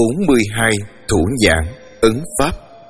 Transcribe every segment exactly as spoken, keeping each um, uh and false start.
bốn mươi hai thủ nhãn ấn pháp.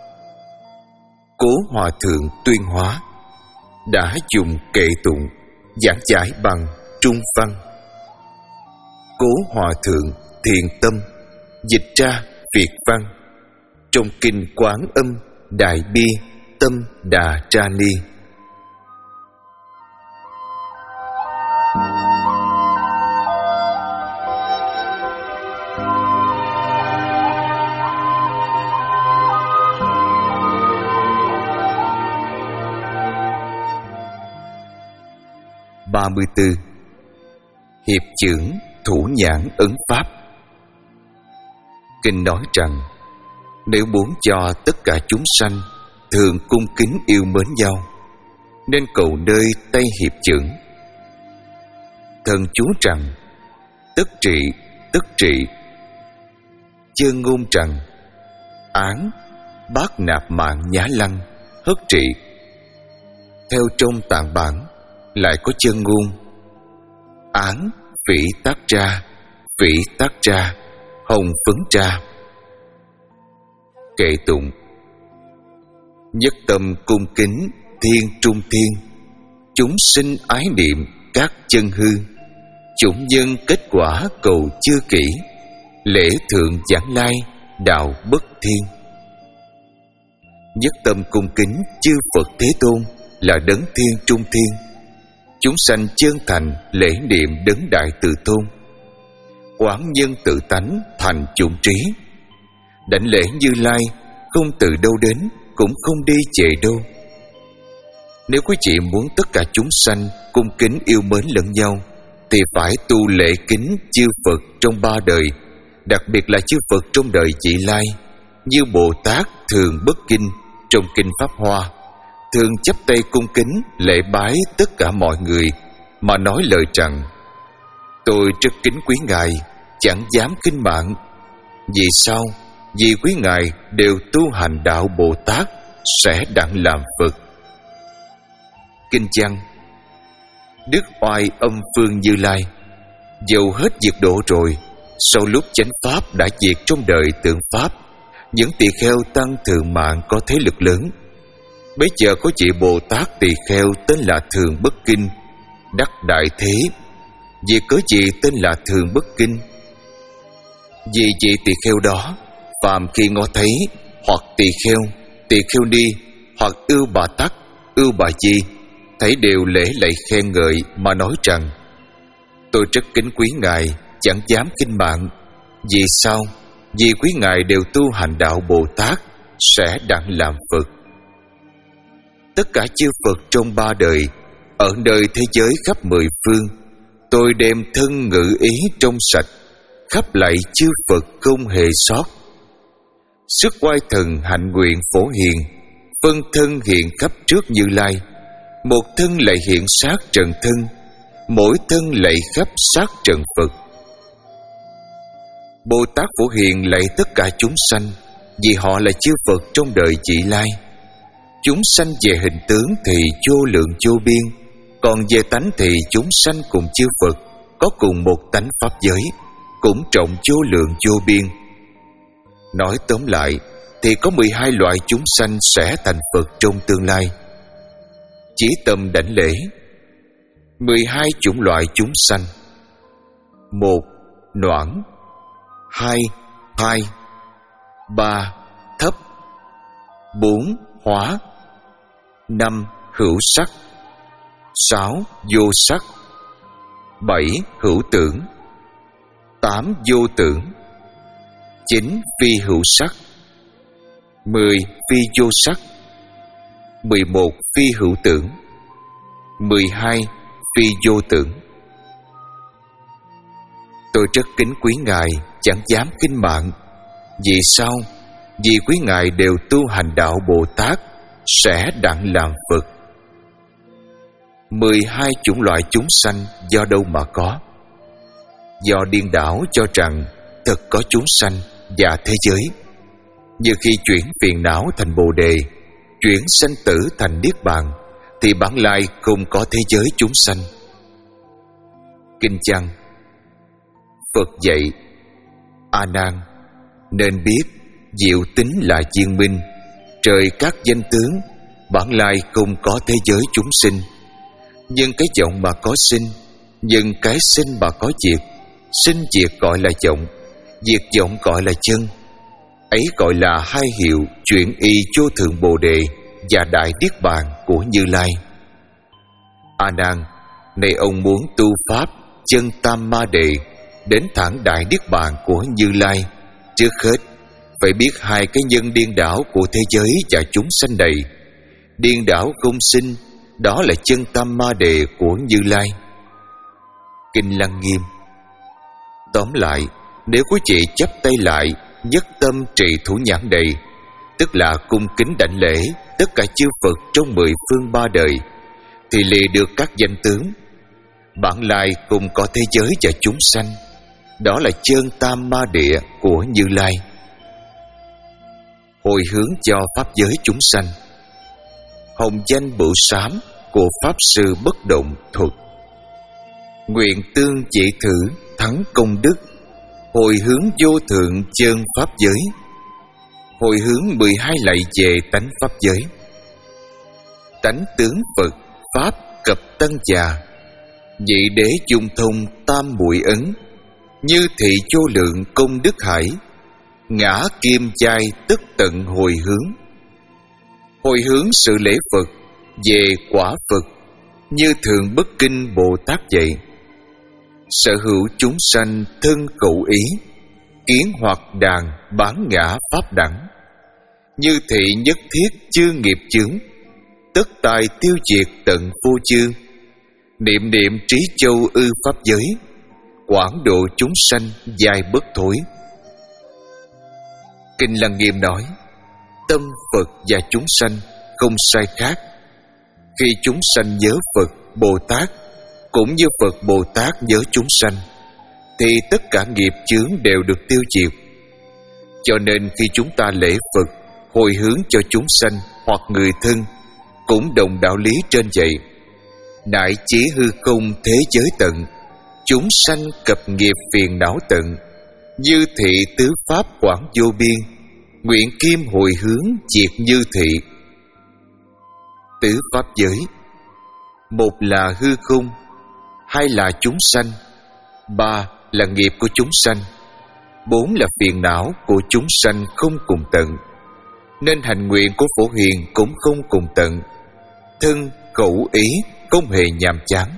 Cố Hòa Thượng Tuyên Hóa đã dùng kệ tụng giảng giải bằng Trung văn. Cố Hòa Thượng Thiện Tâm dịch ra Việt văn trong kinh Quán Âm Đại Bi Tâm Đà Tra Ni. ba mươi tư. Hiệp chưởng thủ nhãn ấn pháp. Kinh nói rằng, nếu muốn cho tất cả chúng sanh thường cung kính yêu mến nhau, nên cầu nơi tay hiệp chưởng. Thần chú rằng, tất trị, tất trị. Chơn ngôn rằng, án, bát nạp mạng nhá lăng, hất trị. Theo trong tạng bản lại có chân ngôn, án, phỉ tác ra, phỉ tác ra, hồng phấn ra. Kệ tụng: nhất tâm cung kính thiên trung thiên, chúng sinh ái niệm các chân hư, chúng nhân kết quả cầu chưa kỹ, lễ thượng giảng lai đạo bất thiên. Nhất tâm cung kính chư Phật Thế Tôn là đấng thiên trung thiên, chúng sanh chân thành lễ niệm đấng đại từ tôn, quán nhân tự tánh thành chủng trí. Đảnh lễ Như Lai không từ đâu đến, cũng không đi về đâu. Nếu quý vị muốn tất cả chúng sanh cung kính yêu mến lẫn nhau, thì phải tu lễ kính chư Phật trong ba đời, đặc biệt là chư Phật trong đời vị lai, như Bồ Tát Thường Bất Kinh trong kinh Pháp Hoa, thường chắp tay cung kính lễ bái tất cả mọi người, mà nói lời rằng: tôi rất kính quý ngài, chẳng dám khinh mạng. Vì sao? Vì quý ngài đều tu hành đạo Bồ Tát, sẽ đặng làm Phật. Kinh văn: Đức Oai Âm Phương Như Lai, dầu hết diệt độ rồi, sau lúc chánh pháp đã diệt trong đời tượng pháp, những tỳ kheo tăng thượng mạng có thế lực lớn. Bấy giờ có vị Bồ Tát tỳ kheo tên là Thường Bất Kinh đắc đại thế. Vì cớ gì tên là Thường Bất Kinh? Vì vị tỳ kheo đó, phàm khi ngó thấy hoặc tỳ kheo, tỳ kheo ni, hoặc ưu bà tắc, ưu bà di, thấy đều lễ lạy khen ngợi, mà nói rằng: tôi rất kính quý ngài, chẳng dám khinh mạng. Vì sao? Vì quý ngài đều tu hành đạo Bồ Tát, sẽ đặng làm Phật. Tất cả chư Phật trong ba đời, ở nơi thế giới khắp mười phương, tôi đem thân ngự ý trong sạch, khắp lạy chư Phật không hề sót. Sức oai thần hạnh nguyện phổ hiền, phân thân hiện khắp trước Như Lai. Một thân lại hiện sát trần thân, mỗi thân lạy khắp sát trần Phật. Bồ Tát Phổ Hiền lạy tất cả chúng sanh, vì họ là chư Phật trong đời vị lai. Chúng sanh về hình tướng thì vô lượng vô biên, còn về tánh thì chúng sanh cùng chư Phật có cùng một tánh pháp giới, cũng trọng vô lượng vô biên. Nói tóm lại thì có mười hai loại chúng sanh sẽ thành Phật trong tương lai. Chỉ tâm đảnh lễ mười hai chủng loại chúng sanh: một. Noãn. Hai. Thai. Ba. Thấp. Bốn. Hóa. Năm. Hữu sắc. Sáu. Vô sắc. Bảy. Hữu tưởng. Tám. Vô tưởng. Chín. Phi hữu sắc. Mười. Phi vô sắc. Mười một. Phi hữu tưởng. Mười hai. Phi vô tưởng. Tôi rất kính quý ngài, chẳng dám khinh mạng. Vì sao? Vì quý ngài đều tu hành đạo Bồ Tát, sẽ đặng làm Phật. Mười hai chủng loại chúng sanh do đâu mà có? Do điên đảo cho rằng thật có chúng sanh và thế giới. Như khi chuyển phiền não thành Bồ Đề, chuyển sanh tử thành Niết Bàn, thì bản lai không có thế giới chúng sanh. Kinh văn: Phật dạy: A Nan, Nên biết diệu tính là viên minh, trời các danh tướng, bản lai không có thế giới chúng sinh. Nhưng cái vọng mà có sinh, nhưng cái sinh mà có diệt. Sinh diệt gọi là vọng, diệt vọng gọi là chân. Ấy gọi là hai hiệu chuyển y vô thượng Bồ Đề và Đại Niết Bàn của Như Lai. A Nan, này ông muốn tu pháp chân tam ma đề đến thẳng Đại Niết Bàn của Như Lai, trước hết phải biết hai cái nhân điên đảo của thế giới và chúng sanh này. Điên đảo không sinh, đó là chân tam ma đề của Như Lai. Kinh Lăng Nghiêm. Tóm lại, nếu quý vị chắp tay lại, nhất tâm trì thủ nhãn đầy, tức là cung kính đảnh lễ tất cả chư Phật trong mười phương ba đời, thì lìa được các danh tướng. Bản lai cùng có thế giới và chúng sanh, đó là chân tam ma địa của Như Lai. Hồi hướng cho pháp giới chúng sanh. Hồng danh bửu sám của Pháp Sư Bất Động Thuật. Nguyện tương chỉ thử thắng công đức, hồi hướng vô thượng chân pháp giới. Hồi hướng mười hai lạy về tánh pháp giới. Tánh tướng Phật Pháp cập tân già, nhị đế dung thông tam muội ấn, như thị vô lượng công đức hải, ngã kim chai tức tận hồi hướng. Hồi hướng sự lễ Phật về quả Phật, như thường bất kinh Bồ Tát dạy. Sở hữu chúng sanh thân khẩu ý, kiến hoặc đàn bán ngã pháp đẳng, như thị nhất thiết chư nghiệp chướng, tất tài tiêu diệt tận vô chư. Niệm niệm trí châu ư pháp giới, quảng độ chúng sanh dài bất thối. Kinh Lăng Nghiêm nói, tâm Phật và chúng sanh không sai khác. Khi chúng sanh nhớ Phật Bồ Tát, cũng như Phật Bồ Tát nhớ chúng sanh, thì tất cả nghiệp chướng đều được tiêu diệt. Cho nên khi chúng ta lễ Phật, hồi hướng cho chúng sanh hoặc người thân, cũng đồng đạo lý trên vậy. Nại chí hư không thế giới tận, chúng sanh cập nghiệp phiền não tận, như thị tứ pháp quảng vô biên, nguyện kim hồi hướng diệt như thị. Tứ pháp giới, một là hư không, hai là chúng sanh, ba là nghiệp của chúng sanh, bốn là phiền não của chúng sanh không cùng tận. Nên hành nguyện của Phổ Hiền cũng không cùng tận, thân khẩu ý không hề nhàm chán.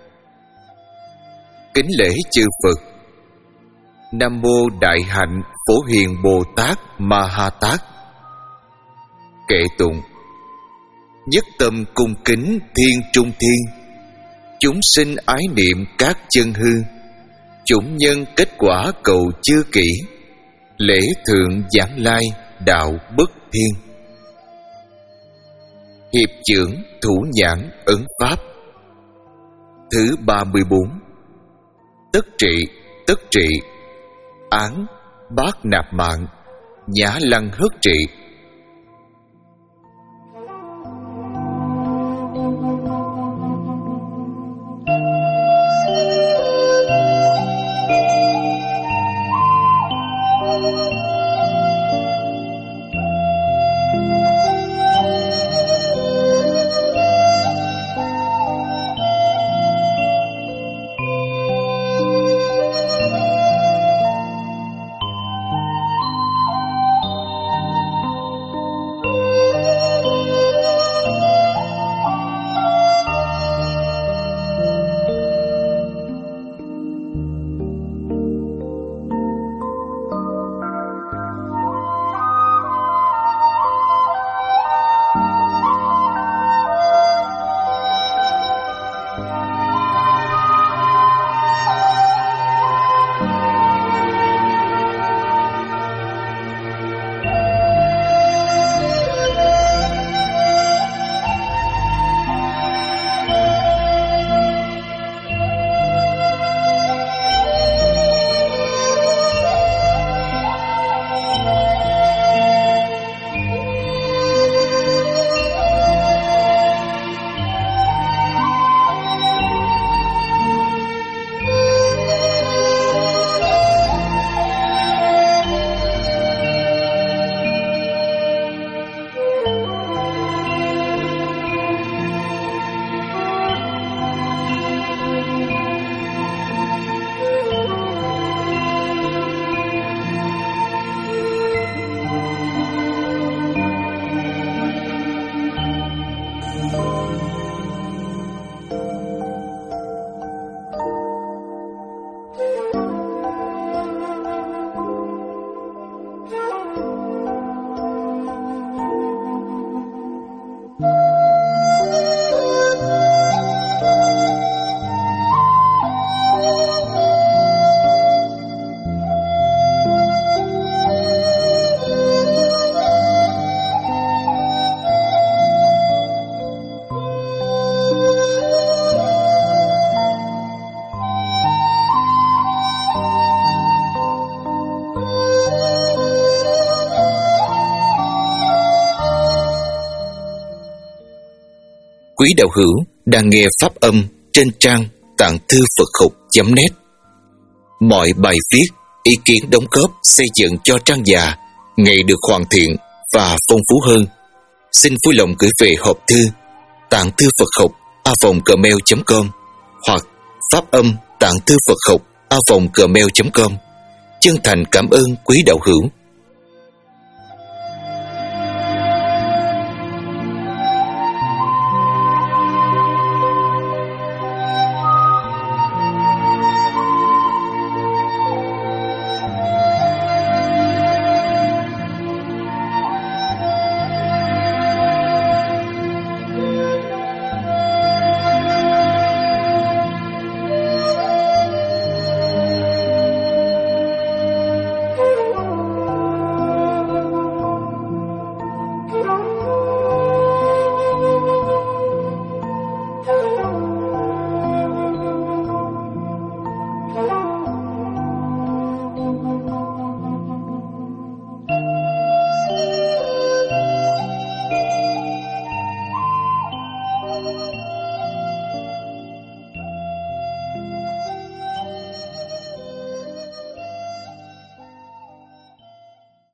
Kính lễ chư Phật. Nam mô Đại Hạnh Phổ Hiền Bồ Tát Ma Ha Tát. Kệ tụng. Nhất tâm cung kính thiên trung thiên, chúng sinh ái niệm các chân hư, chủng nhân kết quả cầu chưa kỹ, lễ thượng giảng lai đạo bất thiên. Hiệp trưởng thủ nhãn ấn pháp. Thứ ba mươi bốn. Tất trị, tất trị, án, bát nạp mạng, nhã lăng hất trị. quý đạo hữu đang nghe pháp âm trên trang tạng thư Phật học chấm net. Mọi bài viết, ý kiến đóng góp xây dựng cho trang già ngày được hoàn thiện và phong phú hơn. Xin vui lòng gửi về hộp thư tạng thư Phật học a vòng gmail chấm com hoặc pháp âm tạng thư Phật học a vòng gmail chấm com. Chân thành cảm ơn quý đạo hữu